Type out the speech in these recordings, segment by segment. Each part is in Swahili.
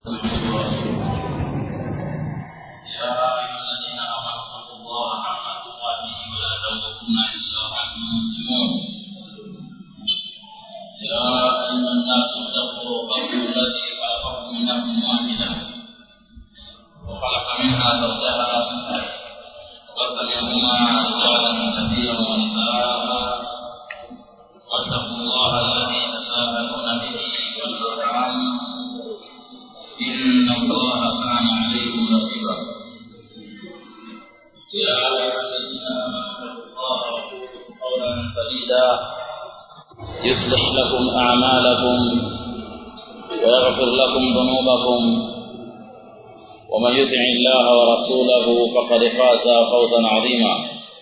يصلح لكم أعمالكم ويغفر لكم ذنوبكم ومن يطع الله ورسوله فقد فاز فوزا عظيما.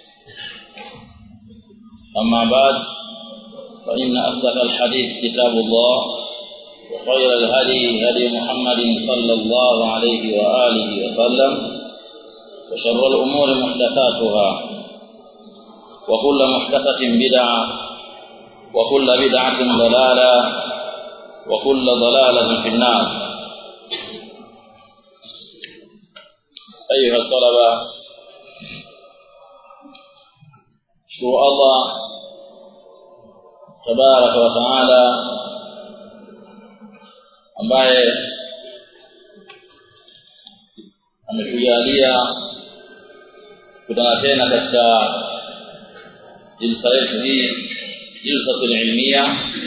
أما بعد، فإن أصدق الحديث كتاب الله، وخير الهدي هدي محمد صلى الله عليه وآله وسلم، وشر الأمور محدثاتها، وكل محدثة بدعة، وكل بدعة ضلالة، وكل ضلالة في النار. أيها الطلبة، شكر الله تبارك وتعالى ambaye ametujalia kutana tena katika jilsa yetu hii, jilsa ilmiya,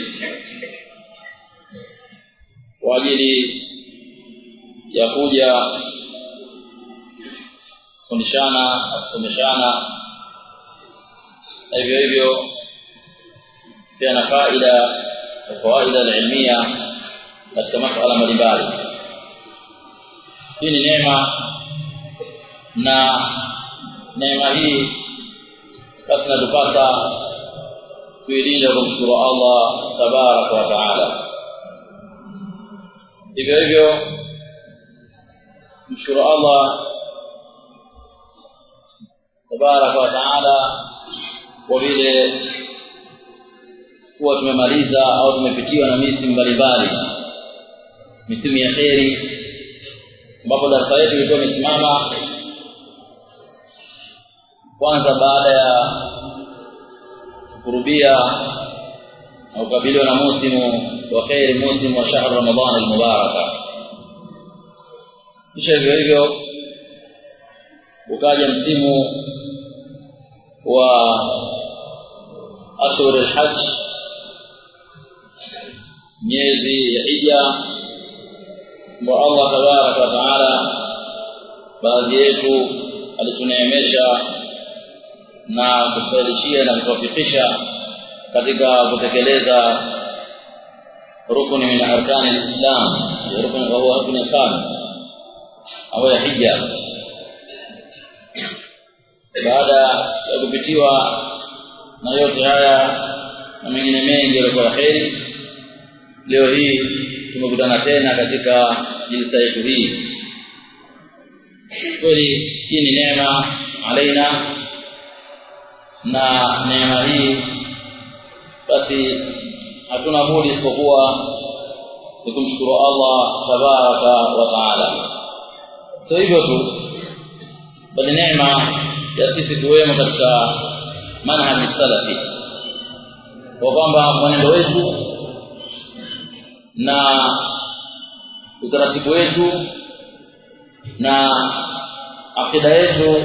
kwa ajili ya kuja kufundishana hivyo tena faida ilmiya katika masuala mbalimbali. Hii ni neema, na neema hii basi natupasa kuilinda kwa kumshukuru Allah tabaraka wa taala. Hivyo mshukuru Allah tabaraka wa taala kwa vile kuwa tumemaliza au tumepitiwa na misimu mbalimbali, misimu ya kheri, ambapo darasa yetu ilikuwa imesimama kwanza baada ya kurubia na kukabiliwa na musimu wa kheri, musimu wa shahr Ramadhan al-Mubaraka. Kisha hivyo ukaja msimu wa ashhur al-hajj, miezi ya hija, wa Allah tabaraka wa taala baadhi yetu alituneemesha na kutufaidishia na kutuwafikisha katika kutekeleza rukuni min arkani al-Islam, rukuni huwa rukuni tano au ya hija. Baada ya kupitiwa na yote haya na mengine mengi yalikuwa kheri, leo hii tumekutana tena katika jilsa yetu hii. Kweli hii ni neema alaina, na neema hii basi hatuna budi isipokuwa kumshukuru Allah tabaraka wa taala. Sio hivyo tu, bali neema ya sisi kuwemo katika manhaji salafi, kwa kwamba mwenendo wetu na utaratibu wetu na akida yetu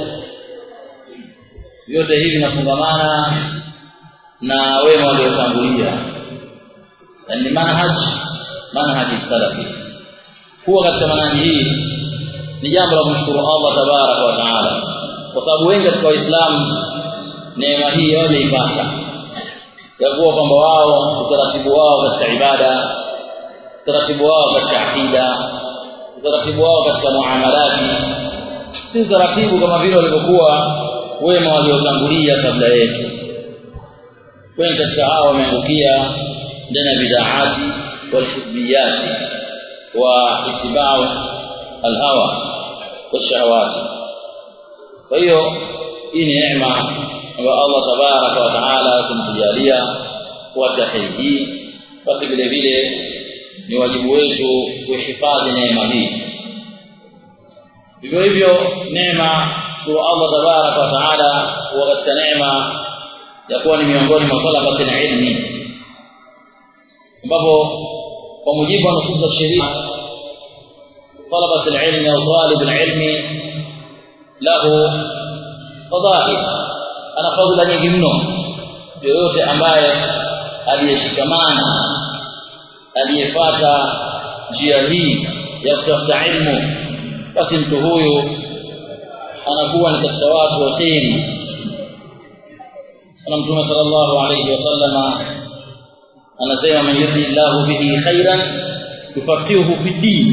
yote hivi vinafungamana na wema waliotangulia, yani manhaji salafi. Kuwa katika manhaji hii ni jambo la kumshukuru Allah tabaraka wa taala, kwa sababu wengi katika Waislamu neema hii wameipata ya kuwa kwamba wao utaratibu wao katika ibada, utaratibu wao katika akida, utaratibu wao katika muamalati si utaratibu kama vile walivyokuwa wema waliotangulia kabla yetu. Wengi katika hao wameangukia ndani ya bid'aati wal hizbiyati wa ittiba'u al-hawa wa shahawati. Kwa hiyo hii ni neema ambayo Allah tabaraka wa taala kumtujalia kwa tahiji, basi vile vile ni wajibu wetu kuhifadhi neema hii. Vivyo hivyo neema kwa Allah tabaraka wa taala huwa katika neema ya kuwa ni miongoni mwa talaba ya ilmi, ambapo kwa mujibu wa nusus za sheria talaba al-ilmi au talib al-ilmi lahu fadha'il, ana fadhila nyingi mno. Yoyote ambaye aliyeshikamana, aliyefuata njia hii ya kutafuta ilmu, basi mtu huyu anakuwa ni katika watu wa kheri. Mtume sallallahu alayhi wasallam anasema man yuridillahu bihi khairan yufaqihuhu fi din,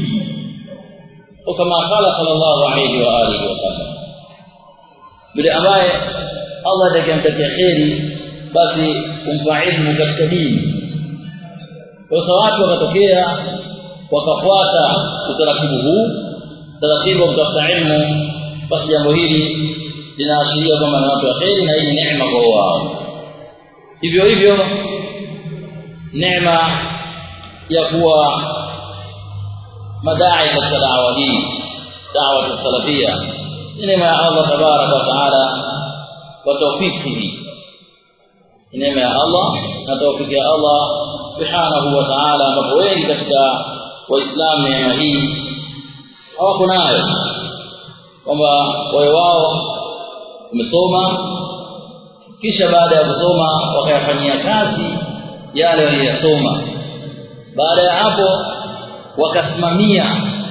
kama qala sallallahu alayhi wa alihi wasallam, yule ambaye Allah atakayemtakia kheri basi kumpa ilmu katika dini. Kwa watu wakatokea wakafuata utaratibu huu, taratibu wa kutafuta ilmu, basi jambo hili linaashiria kwamba ni watu wa kheri na hii ni neema kwa wao. Hivyo hivyo neema ya kuwa madai katika dawa hii, dawa salafia, ni neema ya Allah tabaraka wa taala wa tawfiqihi, neema ya Allah na tawfiki ya Allah subhanahu wa ta'ala, ambapo wengi katika waislamu neema hii hawako nayo, kwamba wao wamesoma kisha baada ya kusoma wakayafanyia kazi yale waliyosoma. Baada ya hapo wakasimamia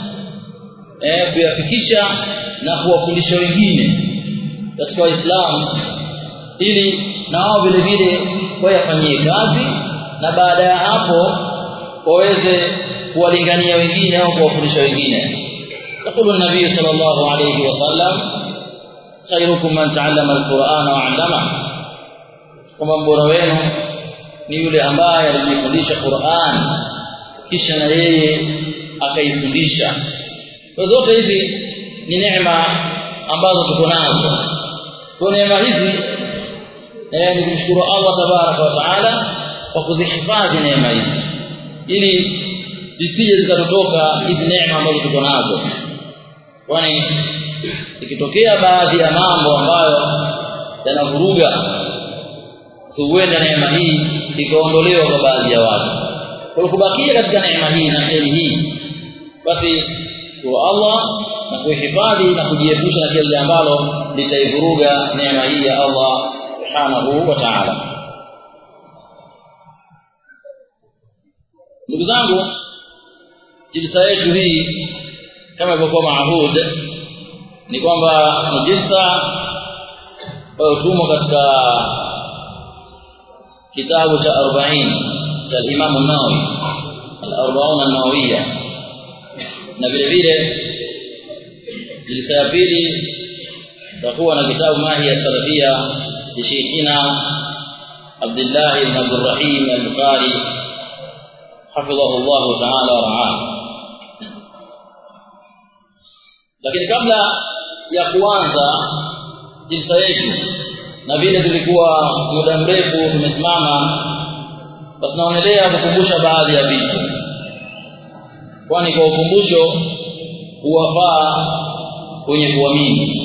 kuyafikisha na kuwafundisha wengine katika Waislamu, ili na wao vile vile wayafanyie kazi, na baada ya hapo waweze kuwalingania wengine au kuwafundisha wengine. يقول النبي صلى الله عليه وسلم خيركم من تعلم القرآن وعلمه، kama bora wenu ni yule ambaye alijifundisha Qur'an kisha na yeye akaifundisha. Kwa zote hizi ni neema ambazo tuko nazo. Kwa neema hizi ni kumshukuru Allah tabaraka wa taala kwa kuzihifadhi neema hizi, ili zisije zikatoka hizi neema ambazo tuko nazo. Kwani ikitokea baadhi ya mambo ambayo yanavuruga, huenda neema hii ikaondolewa kwa baadhi ya watu. Kwa kubakia katika neema hii na kheri hii, basi kwa Allah na kuhifadhi na kujiepusha na kile ambalo litaivuruga neema hii ya Allah subhanahu wa ta'ala. Ndugu zangu, jilsa yetu hii kama ilivyokuwa maahud ni kwamba ni jilsa tumo katika kitabu cha 40 cha Imam an-Nawawi, al-40 an-Nawawiyya, na vile vile jilsa ya pili tutakuwa na kitabu Mahiya Salafia ya Sheikhina Abdullah ibn Abdul Rahim al-Bukhari hafidhahu Allah ta'ala wa ra'ah. Lakini kabla ya kuanza jilsa yetu, na vile tulikuwa muda mrefu tumesimama, basi tunaendelea kukumbusha baadhi ya vitu, kwani kwa ukumbusho huwafaa wenye kuamini.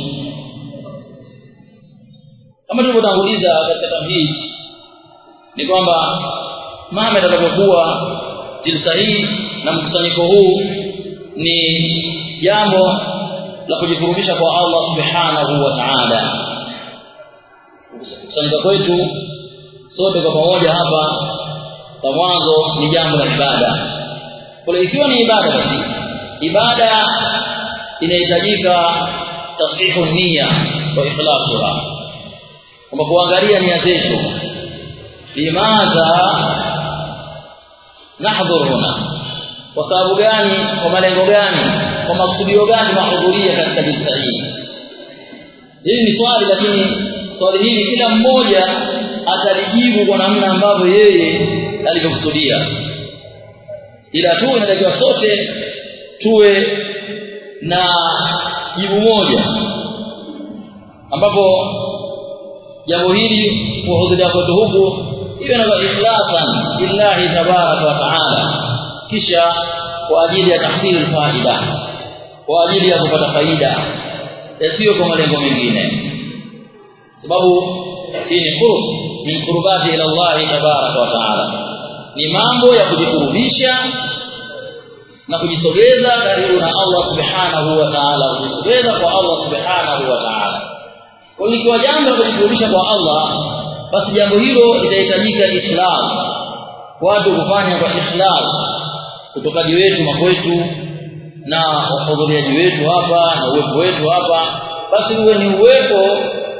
Kama tulivyotanguliza katika tamhid, ni kwamba mama atakapokuwa jilsa hii na mkusanyiko huu ni jambo la kujikurubisha kwa Allah subhanahu wa ta'ala. Kusanyika kwetu sote kwa pamoja hapa kwa mwanzo ni jambo la ibada. Kwa ikiwa ni ibada, basi ibada inahitajika tashihu nia wa ikhlasuha, kwa kuangalia nia zetu, limadha nahdhur huna, kwa sababu gani, kwa malengo gani, kwa makusudio gani mahudhuria katika jilsa hii. Hili ni swali, lakini swali hili kila mmoja atalijibu kwa namna ambavyo yeye alivyokusudia, ila tu inatakiwa sote tuwe na jibu moja, ambapo jambo hili kuhudhuria kwetu huku iwe na ikhlasan lillahi tabaraka wa taala, kisha kwa ajili ya tahsil faida, kwa ajili ya kupata faida, sio kwa malengo mengine. Sababu hii ni qurb min qurbati ila Allah tabaraka wa taala, ni mambo ya kujikurubisha na kujisogeza karibu na Allah subhanahu wa ta'ala, kujisogeza kwa Allah subhanahu wa ta'ala. Kwa hiyo ikiwa jambo la kujikurubisha kwa Allah, basi jambo hilo litahitajika ikhlas, watu kufanya kwa ikhlas, kutokaji wetu makwetu na uhudhuriaji wetu hapa na uwepo wetu hapa, basi uwe ni uwepo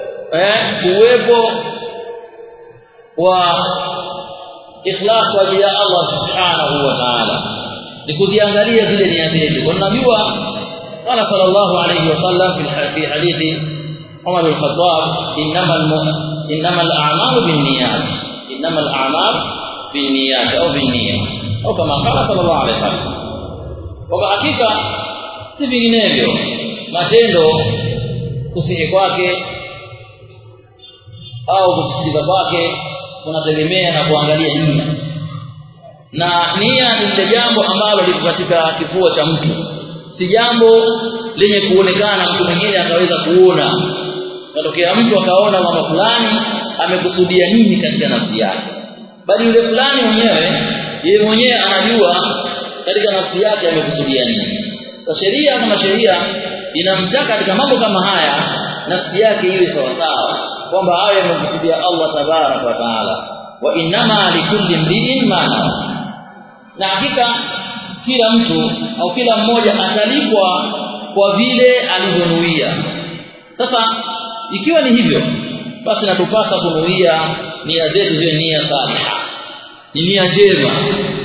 wa ikhlas kwa ajili ya Allah subhanahu wa ta'ala, ni kuziangalia zile nia zetu. Kwa najua qala sallallahu alayhi wasallam fi hadithi Umar al-Khattab, innamal a'malu binniyat, innamal a'malu binniyat au binniyat, au kama qala sallallahu alayhi wasallam. Kwa hakika si vinginevyo, matendo kusihi kwake au kusikiliza kwake kunategemea na kuangalia nia, na nia ni lile jambo ambalo liko katika kifua cha mtu, si jambo lenye kuonekana mtu mwingine akaweza kuona. Natokea mtu akaona kwamba fulani amekusudia nini katika nafsi yake, bali yule fulani mwenyewe yeye mwenyewe anajua katika nafsi yake amekusudia nini. Kwa sheria kama sheria inamtaka katika mambo kama haya nafsi yake iwe sawa sawa, kwamba awe amekusudia Allah tabaraka wa taala, wa inma likulli imrin ma nawa. Na hakika kila mtu au kila mmoja atalipwa kwa vile alivyonuia. Sasa ikiwa ni hivyo, basi natupasa kunuia nia zetu ziwe nia salihah, ni nia njema,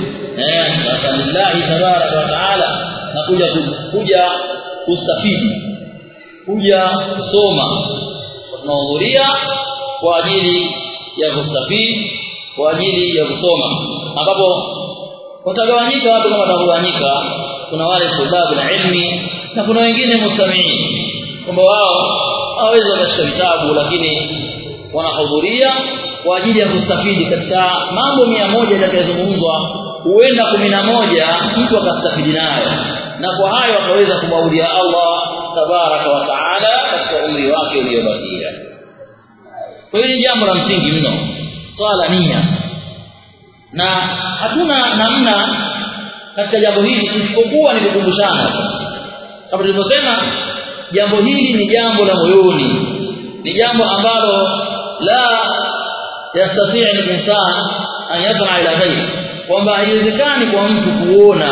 sasa lillahi tabaraka wa taala, na kuja kustafidi, kuja kusoma, tunahudhuria kwa ajili ya kustafidi, kwa ajili ya kusoma, ambapo utagawanyika watu kama watagawanyika. Kuna wale sababu na ilmi na kuna wengine mustamiin, kwamba wao hawawezi kushika vitabu lakini wanahudhuria kwa ajili ya kustafidi. Katika mambo 100 yatakayozungumzwa, huenda 11 mtu akastafidi nayo, na kwa hayo akaweza kumwabudia Allah tabaraka wa taala katika umri wake uliobakia. Kwa hiyo ni jambo la msingi mno swala nia, na hatuna namna katika jambo hili isipokuwa ni kukumbushana. Kama tulivyosema, jambo hili ni jambo la moyoni, ni jambo ambalo la yastati al-insan an yadra ila ghayri, kwamba haiwezekani kwa mtu kuona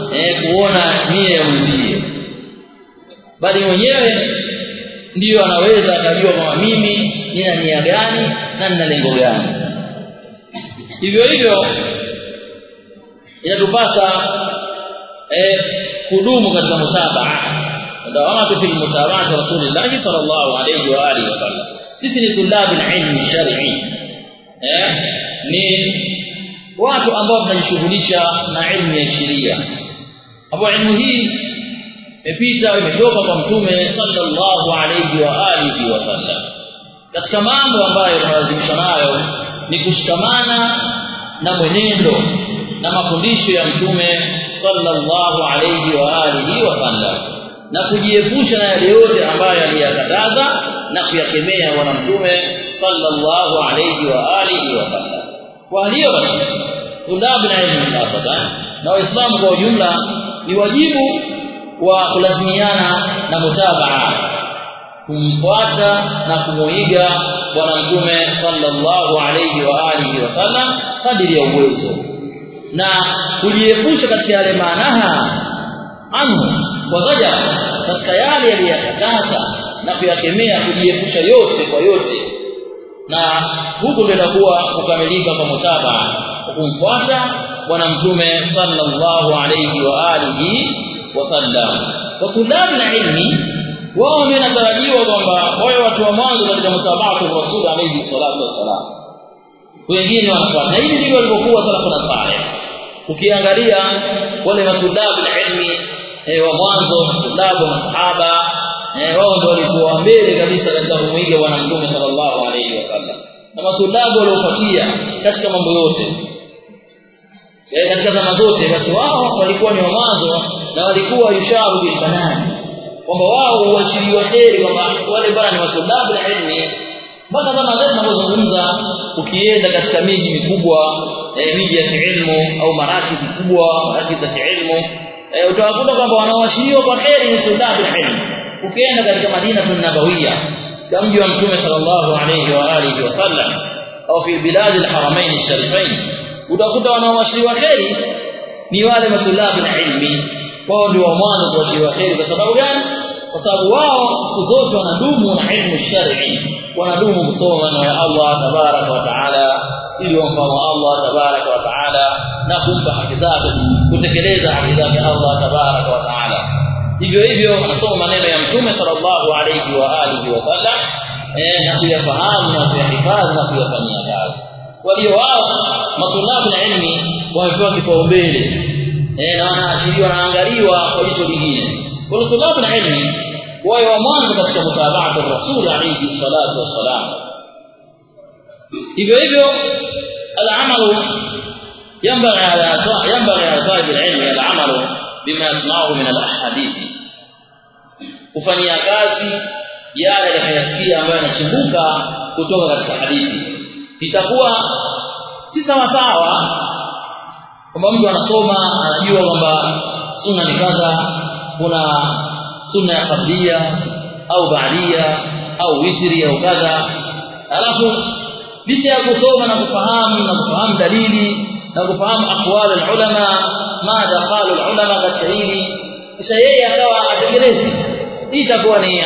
nia ya mwenzie, bali mwenyewe ndiyo anaweza akajua kwamba mimi nina nia gani na nina lengo gani. Hivyo hivyo inatupasa kudumu katika mutabaa, dawamatu fil mutabaa Rasulullah sallallahu alayhi wa alihi wasallam. Sisi ni tulabu al-ilm shar'i, ni watu ambao tunajishughulisha na ilmu ya sheria, hapo ilmu hii imetoka kwa Mtume sallallahu alayhi wa alihi wasallam. Katika mambo ambayo tunalazimishwa nayo ni kushikamana na mwenendo na mafundisho ya Mtume sallallahu alayhi wa alihi wasallam, na kujiepusha na yale yote ambayo aliyakataza na kuyakemea bwana Mtume sallallahu alayhi wa alihi wasallam. Kwa hiyo tulabu na elimu sasa na Waislamu kwa ujumla ni wajibu wa kulazimiana na mutabaa, kumfuata na kumuiga bwana Mtume sallallahu alayhi wa alihi wasallam kadiri ya uwezo, na kujiepusha katika yale maanaha anhu wa zaja, katika yale aliyakataza na kuyakemea, kujiepusha yote kwa yote, na huko ndio itakuwa kukamilika kwa mutabaa, kumfuata bwana Mtume sallallahu alayhi wa alihi wasallam. Wa tulabu na ilmi wao wanatarajiwa kwamba wawe watu wa mwanzo katika mutabaa kwa Rasul alayhi salatu wasallam, wengine wanafuata. Na hivi ndivyo walivyokuwa salafu na saleh. Ukiangalia wale matulabu na ilmi wa mwanzo, tulabu masahaba, wao ndio walikuwa mbele kabisa katika kumuiga bwana Mtume sallallahu alayhi wasallam, na matulabu waliofuatia katika mambo yote. katika zama zote, basi wao walikuwa ni mwanzo na walikuwa yusharu bil banani, kwamba wao huashiriwa kheri kwamba wale bwana ni watulabu na ilmi. Mpaka zama zetu tunazozungumza, ukienda katika miji mikubwa, miji ya ilmu au marakizi kubwa, marakizi za ilmu, utawakuta kwamba wanaoashiriwa kwa kheri ni tulabu na ilmi. Ukienda katika Madina Nabawiyya, mji wa Mtume sallallahu alayhi wa alihi wasallam, au fi bilad al-haramain al-sharifain, utakuta wanaoashiriwa kheri ni wale matulabu na ilmi. Wao ndio wa mwanzo kuashiriwa kheri. Kwa sababu gani? Kwa sababu wao siku zote wanadumu na ilmu shar'i, wanadumu kusoma maneno ya Allah tabaraka wa taala, ili wamfahamu Allah tabaraka wa taala na kumpa haki zake, kutekeleza haki zake Allah tabaraka wa taala. Hivyo hivyo wanasoma maneno ya Mtume sallallahu alayhi wa alihi wasallam, na kuyafahamu na kuyahifadhi na kuyafanyia kazi. Walio wao matulabu na ilmi wamepewa kipaumbele, na wanaashiriwa na angaliwa kwa jicho lingine. Kwa tulabu na ilmi wao wa mwanzo katika mutabaat ar-rasul alayhi salatu wassalam. Hivyo hivyo al-amalu yanbaghi ala talib al-ilmi al-amalu bima yasma'u min al-ahadith, kufanyia kazi yale yanayosikia ambayo yanachimbuka kutoka katika hadithi. Itakuwa si sawa kwamba mtu anasoma anajua kwamba sunna ni kadha, kuna sunna ya qablia au ba'dia au witri au kadha, alafu licha ya kusoma na kufahamu dalili na kufahamu aqwal al-ulama, madha qala al-ulama katika hili, kisha yeye akawa atekelezi, hii itakuwa ni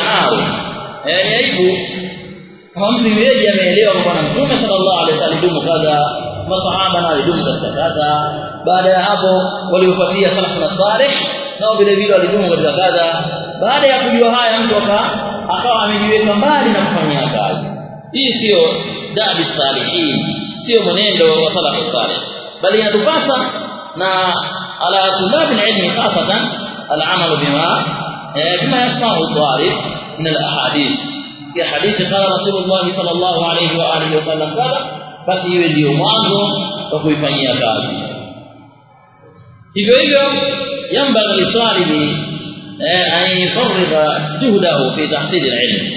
aibu. Kama mtu yeye ameelewa kwamba Mtume sallallahu alaihi wasallam dumu kadha, masahaba na walidumu katika kadha, baada ya hapo waliofuatia salafu na salih nao vile vile walidumu katika kadha. Baada ya kujua haya, mtu akawa amejiweka mbali na kufanyia kazi. Hii sio dabi salihin, sio mwenendo wa salafu salih, bali inatupasa na ala tulab al-ilmi khasatan al-amal bima yasma'u talib min al-ahadith. Ya hadithi qala Rasulullah sallallahu alayhi wa alihi wasallam kadha, basi iwe ndio mwanzo wa kuifanyia kazi. Hivyo hivyo yanbaghi litalibi an yufarriga juhdahu fi tahsil al-ilm,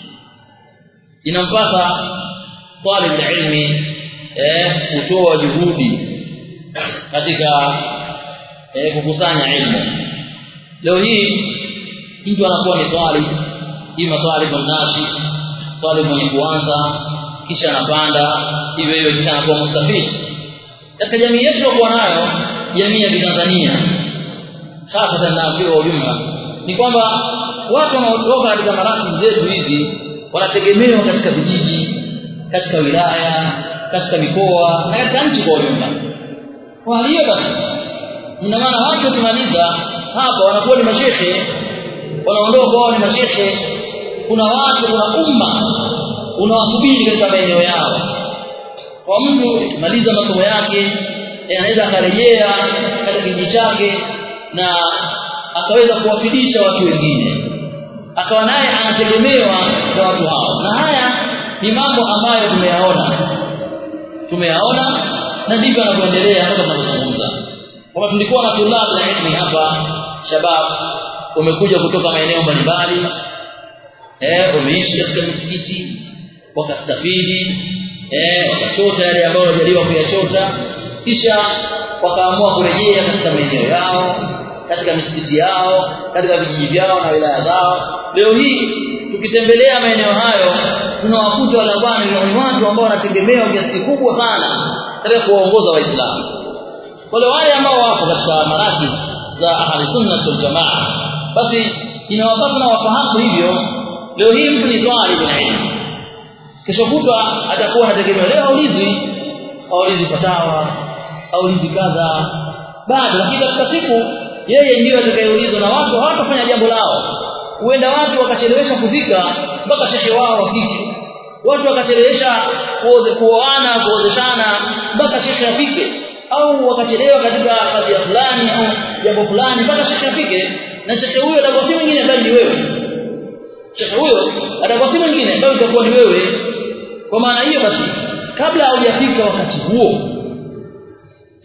inampasa talib al-ilmi kutoa juhudi katika kukusanya ilmu. Leo hii mtu anakuwa ni talib, ima talibun nashi, talib mwenye kuanza kisha anapanda, hivyo hivyo kisha anakuwa mustafid. Katika jamii yetu tulikuwa nayo, jamii ya Tanzania hasa na kwa ujumla, ni kwamba watu wanaotoka katika maraki zetu hizi wanategemewa katika vijiji, katika wilaya, katika mikoa na katika nchi kwa ujumla. Kwa hiyo basi ina maana watu kumaliza hapa wanakuwa ni mashehe, wanaondoka wao ni mashehe. Kuna umma unawasubiri katika maeneo yao. Kwa mtu kumaliza masomo yake, anaweza akarejea katika kijiji chake na akaweza kuwafidisha watu wengine, akawa naye anategemewa kwa watu hao. Na haya ni mambo ambayo tumeyaona na ndivyo yanavyoendelea hapa tunazungumza. Kama tulikuwa na tulab na ilmi hapa, shabab wamekuja kutoka maeneo mbalimbali, wameishi katika misikiti, wakastafidi, wakachota yale ambayo walijaliwa kuyachota, kisha wakaamua kurejea katika maeneo yao, katika misikiti yao, katika vijiji vyao na wilaya zao. Leo hii tukitembelea maeneo hayo, tunawakuta wale bwana ni watu ambao wanategemewa kiasi kikubwa sana katika kuwaongoza Waislamu. Wale ambao wapo katika maraki za ahli sunna wal jamaa, basi inawapasa na wafahamu hivyo. Leo hii mtu ni talib ilmu, kesho kutwa atakuwa anategemewa. Leo haulizi fatawa, haulizi kadha bado, lakini katika siku yeye ndiyo atakayeulizwa na watu hawatafanya jambo lao. Huenda watu wakachelewesha kuzika mpaka shehe wao afike, watu wakachelewesha kuoana, kuozeshana mpaka shehe afike, au wakachelewa katika kazi fulani au jambo fulani mpaka shehe afike. Na shehe huyo atakuwa si mwingine bali ni wewe. Shehe huyo atakuwa si mwingine bali utakuwa ni wewe. Kwa maana hiyo basi, kabla haujafika wakati huo,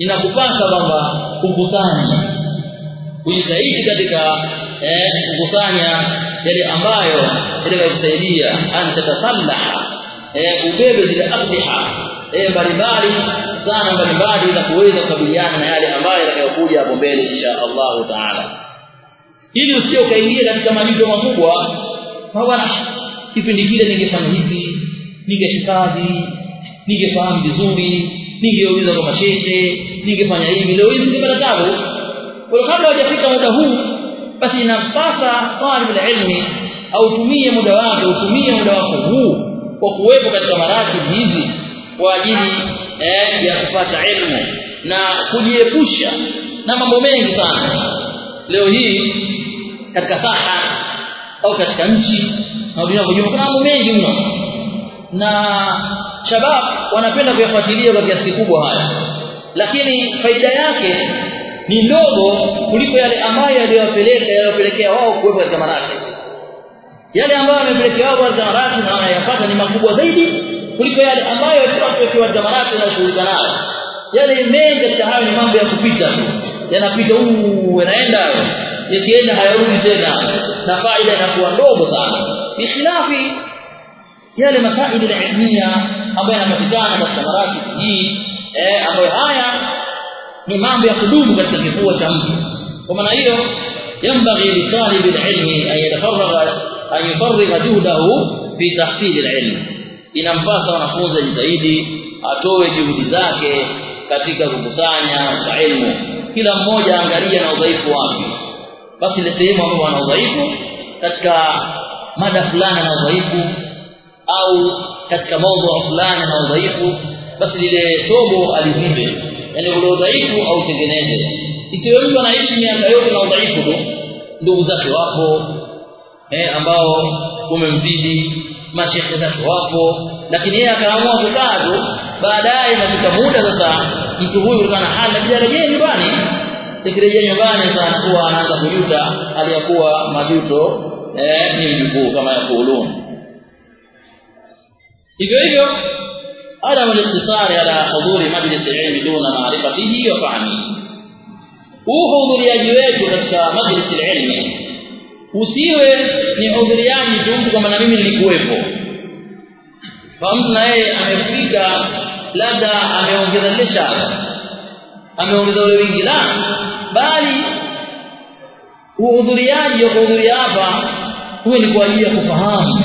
inakupasa kwamba kukusanya, kujitahidi katika kukusanya yale ambayo yatakusaidia antatasallaha, ubebe zile asliha mbalimbali, zana mbalimbali za kuweza kukabiliana na yale ambayo yatakayokuja hapo mbele insha Allah taala, ili usio kaingia katika majuto makubwa. Bwana, kipindi kile ningefanya hivi, ningehifadhi, ningefahamu vizuri, ningeuliza kwa mashehe, ningefanya hivi, leo hivi ningepata tabu. Kwa kabla hajafika muda huu, basi inapasa talib ilmi au tumie muda wako huu kwa kuwepo katika maratib hizi kwa ajili ya kupata elimu na kujiepusha na mambo mengi sana. Leo hii katika saha au katika nchi na dunia kwa jumla kuna mambo mengi mno, na shabab wanapenda kuyafuatilia kwa kiasi kikubwa haya, lakini faida yake ni ndogo kuliko yale ambayo yaliyopelekea wao kuwepo katika maratib. Yale ambayo yamepelekea wao katika maratib na wanayapata ni makubwa zaidi kuliko yale ambayo watu wa jamarati wanashughulika nayo. Yale mengi katika hayo ni mambo ya kupita tu, yanapita yanaenda, yakienda hayarudi tena, na faida inakuwa ndogo sana, ikhilafi yale masaili ya ilmia ambayo yanapatikana katika maratib hii, ambayo haya ni mambo ya kudumu katika kifua cha mtu. Kwa maana hiyo yambaghi li talib al-ilmi an yufarrigha juhdahu fi tahsil al-ilm, inampasa wanafunzi ajitahidi atoe juhudi zake katika kukusanya elimu. Kila mmoja angalia na udhaifu wake, basi ile sehemu ambayo ana udhaifu katika mada fulani na udhaifu, au katika mada fulani na udhaifu, basi lile somo alizibe, yani ule udhaifu au tengeneze. Ikiwa mtu anaishi miaka yote na udhaifu tu, ndugu zake wapo ambao umemzidi, mashehe zake wapo, lakini yeye akaamua kukaa tu, baadaye katika muda sasa mtu huyu kana hali ajarejea nyumbani, ikirejea nyumbani sana kuwa anaanza kujuta, aliyakuwa majuto ni mjukuu kama yakulun. hivyo adam al-ikhtisari ala huduri majlis al-ilm duna ma'rifatihi wa fahmihi. Uhudhuriaji wetu katika majlis al-ilm usiwe ni hudhuriaji tu mtu kama na mimi nilikuwepo, kwa mtu na yeye amefika labda ameongeza leshara, ameongeza ule wingi, la bali uhudhuriaji wa kuhudhuria hapa huwe ni kwa ajili ya kufahamu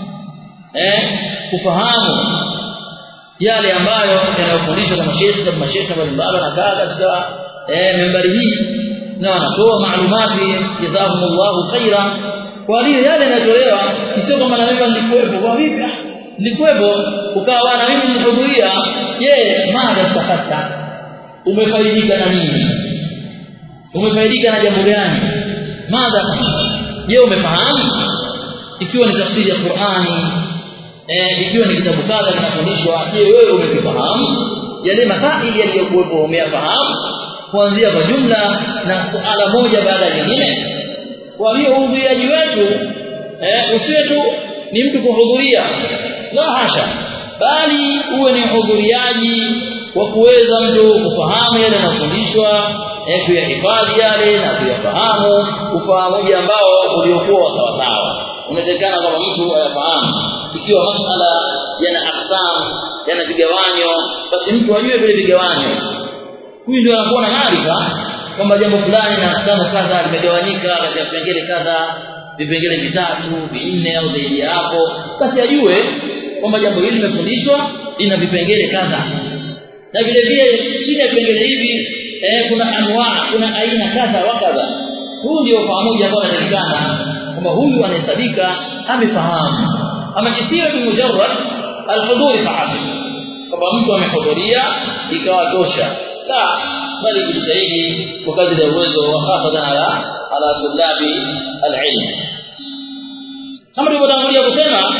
kufahamu yale ambayo yanayofundishwa na mashehe mbalimbali na katika membari hii, na wanatoa maalumati jazakumullahu khaira kwa hiyo yale yanatolewa. Sio kama na mimi nilikuwepo, kwa vipi nilikuwepo ukawa na mimi nilihudhuria, je mada stafata, umefaidika na nini? Umefaidika na jambo gani? Mada, je umefahamu? Ikiwa ni tafsiri ya Qur'ani, ikiwa ni kitabu kadha kinafundishwa, je wewe umefahamu yale masaili yaliyokuwepo? Umeyafahamu kuanzia kwa jumla na suala moja baada ya nyingine? Kwa hiyo uhudhuriaji wetu usiwe tu ni mtu kuhudhuria, la hasha, bali uwe ni uhudhuriaji wa kuweza mtu kufahamu yale yanayofundishwa, kuyahifadhi yale na kuyafahamu ufahamu ambao uliokuwa sawa sawa. Unatakana kama mtu ayafahamu, ikiwa masala yana aqsam, yana vigawanyo, basi mtu ajue vile vigawanyo. Huyu ndio anakuwa na maarifa kwamba jambo fulani na aqsamu kadha limegawanyika katika vipengele kadha, vipengele vitatu, vinne au zaidi ya hapo, basi ajue kwamba jambo hili limefundishwa lina vipengele kadha, na vile vile chini ya vipengele hivi kuna anwaa, kuna aina kadha wa kadha. Huu ndio ufahamu ambao unatakikana kwamba huyu anahesabika amefahamu, ama kisiwe ni mujarrad alhudhuri faqat, kwamba mtu amehudhuria ikawa tosha, la bali kujitahidi kwa kadri ya uwezo, hasa ala tulabi alilm. Kama tulivyotangulia kusema,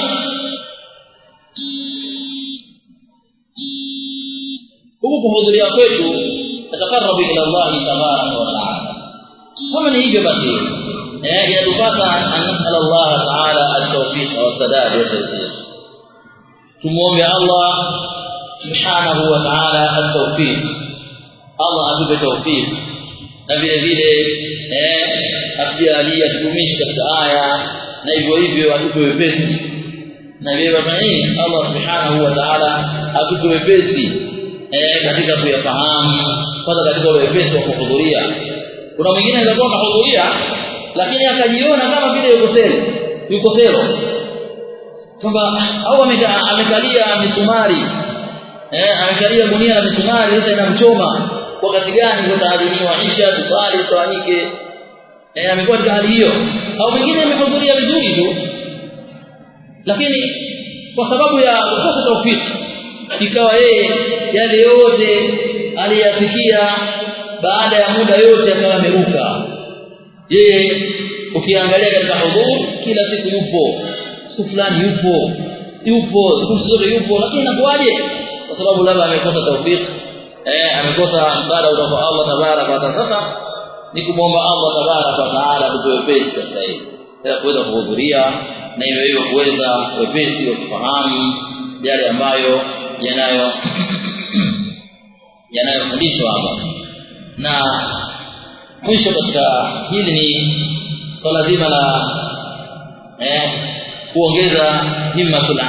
huku kuhudhuria kwetu tatakarabu ila Allah tabaraka wa taala. Kama ni hivyo basi inatupasa an nasala Allah taala at-tawfiq wa sadad wa taysir. Tumuombe Allah subhanahu wa ta'ala at-tawfiq, Allah atupe tawfik na vile vile afialia tumishi katika aya na hivyo hivyo atupe wepesi na vile basi Allah subhanahu wa ta'ala atupe wepesi katika kuyafahamu kwanza katika wepesi wa kuhudhuria. Kuna mwingine anaweza kuwa kuhudhuria lakini akajiona kama vile yuko selo kwamba au amekalia misumari amekalia gunia la misumari sasa inamchoma wakati gani ndio taadhiniwa Isha tusali tawanyike amekuwa katika hali hiyo. Au mwingine amehudhuria vizuri tu lakini kwa sababu ya kukosa tawfik ikawa yeye yale yote aliyafikia baada ya muda yote akawa ameruka. Yeye ukiangalia katika hudhur kila siku yupo, siku fulani yupo siku zote yupo, lakini inakuwaje? Kwa sababu labda amekosa tawfik amekosa msaada kutoka kwa Allah tabaraka wa taala. Ni kumwomba Allah tabaraka wa taala atupe wepesi katika hili ili kuweza kuhudhuria na hivyo kuweza wepesi wa kufahamu yale ambayo yanayofundishwa hapa. Na mwisho katika hili ni swala zima la kuongeza himmatul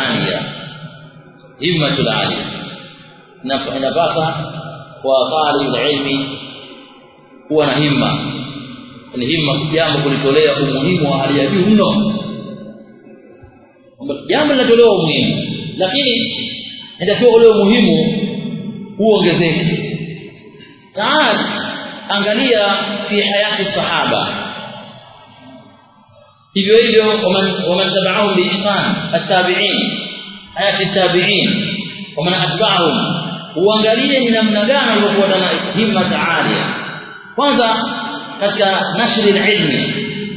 aliya na inapasa kwa talib ilmi kuwa na himma. Ni himma jambo kulitolea umuhimu wa hali ya juu mno. Jambo linatolewa umuhimu lakini inatakiwa ule umuhimu uongezeke. Angalia fi hayati sahaba hivyo waman tabi'ahum bi ihsan at-tabi'in hayati at-tabi'in waman atba'ahum. Uangalie ni namna gani walikuwa na himma aaliya. Kwanza katika nashri al-ilmi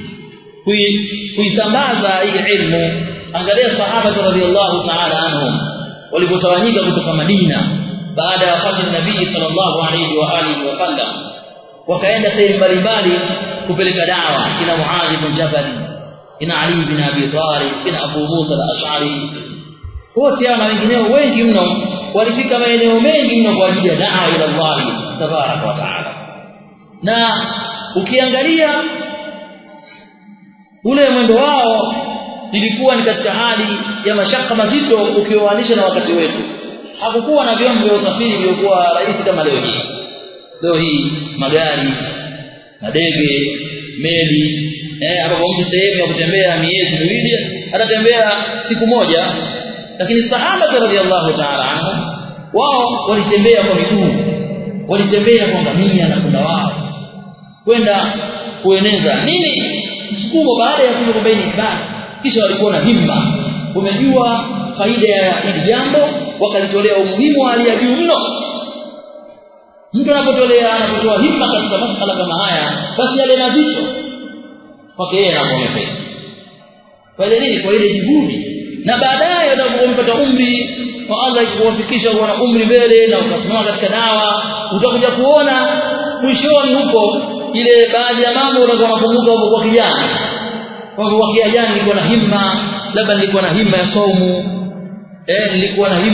kuisambaza hii ilmu. Angalia sahaba radhiyallahu ta'ala anhum walipotawanyika kutoka Madina baada ya wafati nabii sallallahu alayhi wa alihi wa sallam wakaenda sehemu mbalimbali kupeleka dawa. Kina Muadh ibn Jabal, kina Ali ibn Abi Talib, kina Abu Musa al-Ash'ari, wote hao na wengineo wengi mno walifika maeneo mengi mno kwa ajili ya dawa ila Allah tabaraka wa taala. Na ukiangalia ule mwendo wao ilikuwa ni katika hali ya mashaka mazito ukiwaanisha na wakati wetu. Hakukuwa na vyombo vya usafiri vilivyokuwa rahisi kama leo hii. Leo hii magari, ndege, meli, hapo mtu sehemu ya kutembea miezi miwili atatembea siku moja. Lakini sahaba radhiallahu ta'ala anhu wao walitembea kwa miguu, walitembea kwa ngamia na punda wao kwenda kueneza nini msukumo baada ya kubaini ibada. Kisha walikuwa na himma, umejua faida ya hili jambo, wakalitolea umuhimu wa hali ya juu mno. Mtu anapotoa himma katika masuala kama haya, basi yale mazito kwake yeye anakuwa kwa nini? Kwa ile juhudi. Na baadaye utakapopata umri wa Allah ikuwafikisha kuwa na umri mbele na ukasimama katika dawa, utakuja kuona mwishoni huko ile baadhi ya mambo utakuwa unakumbuka huko kwa kijana. Kwa kijana nilikuwa na himma, labda nilikuwa na himma ya saumu, nilikuwa na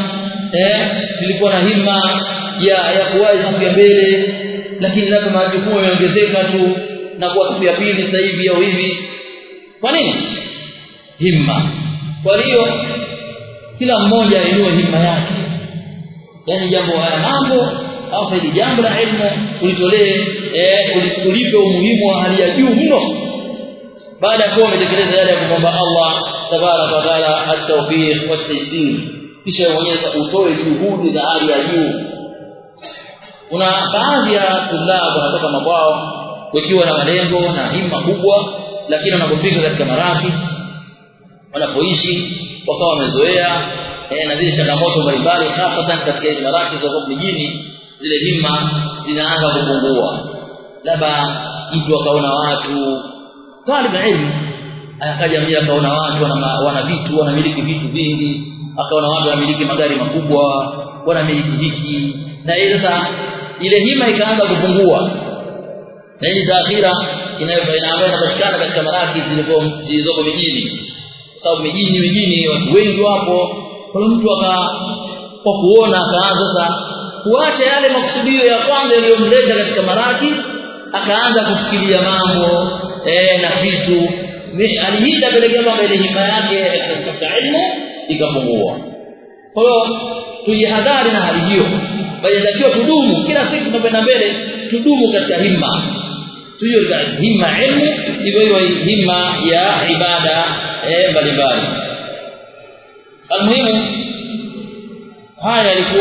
himma ya kuwahi siku ya mbele, lakini labda majukumu yameongezeka tu na kuwa siku ya pili sasa hivi au hivi. Kwa nini? Himma. Kwa hiyo kila mmoja ainue himma yake. Yaani jambo haya mambo au hili jambo la elimu ulitolee ulipe umuhimu wa hali ya juu mno. Baada ya kuwa umetekeleza yale ya kumwomba Allah tabaraka wa taala at-tawfiq wat-taysir, kisha mwenyewe utoe juhudi za hali ya juu. Kuna baadhi ya tulab wanatoka mabwao wakiwa na malengo na himma kubwa, lakini wanapofika katika maraki wanapoishi wakawa wamezoea na zile changamoto mbalimbali, hasa katika hizo maraki za mjini, zile himma zinaanza kupungua. Labda mtu akaona watu talib ilmu akaja mjini akaona watu wana vitu, wanamiliki vitu vingi, akaona watu wanamiliki magari makubwa, wanamiliki hiki na ile. Sasa ile hima ikaanza kupungua, na hii dhahira inayopatikana katika maraki zilizoko mijini. Sababu mijini watu wengi wapo, kwa mtu kwa kuona akaanza sasa kuacha yale makusudio ya kwanza yaliyomleta katika maraki, akaanza kufikiria mambo na vitu alihita pelekea mambo ile hima yake katika ilmu ikapungua. Kwa hiyo tujihadhari na hali hiyo, bali natakiwa tudumu kila siku tunapoenda mbele, tudumu katika himma, tujue himma ilmu hivyo himma ya ibada mbalimbali. Almuhimu haya yalikuwa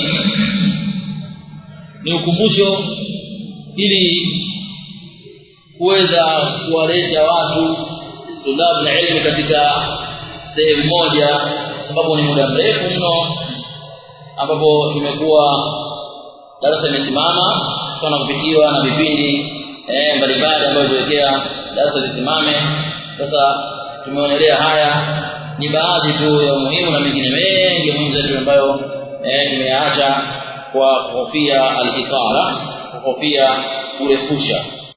ni ukumbusho ili kuweza kuwaleta watu tulabu na elimu katika sehemu moja, sababu ni muda mrefu mno ambapo tumekuwa darasa limesimama sana kupitiwa na vipindi mbalimbali ambavyo tuwekea darasa lisimame. Sasa tumeonelea haya ni baadhi tu ya muhimu, na mengine mengi muhimu zaidi ambayo tumeacha kwa kofia al-iqara, kwa kofia kurefusha.